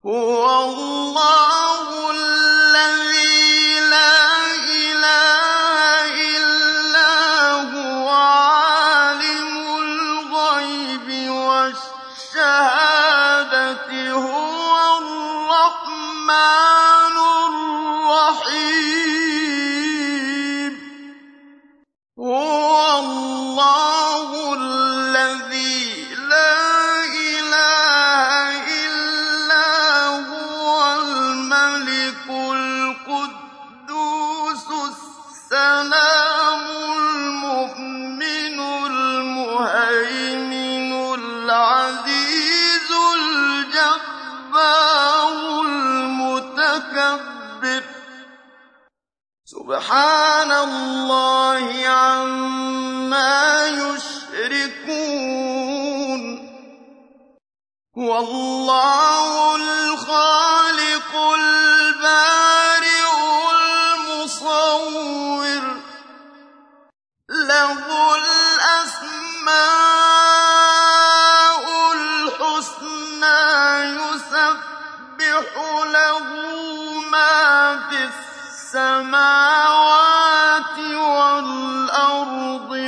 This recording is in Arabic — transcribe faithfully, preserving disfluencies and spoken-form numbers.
هُوَ اللَّهُ الَّذِي لَا إِلَٰهَ إِلَّا هُوَ عَالِمُ الْغَيْبِ وَالشَّهَادَةِ هُوَ الرَّحْمَٰنُ الرَّحِيمُ هُوَ اللَّهُ الَّذِي لَا إِلَٰهَ إِلَّا هُوَ الْمَلِكُ الْقُدُّوسُ السَّلَامُ الْمُؤْمِنُ الْمُهَيْمِنُ الْعَزِيزُ الْجَبَّارُ الْمُتَكَبِّرُ سُبْحَانَ اللَّهِ عَمَّا يُشْرِكُونَ هُوَ اللَّهُ الْخَالِقُ الْبَارِئُ الْمُصَوِّرُ لَهُ الْأَسْمَاءُ الْحُسْنَىٰ يُسَبِّحُ لَهُ مَا فِي السَّمَاوَاتِ وَالْأَرْضِ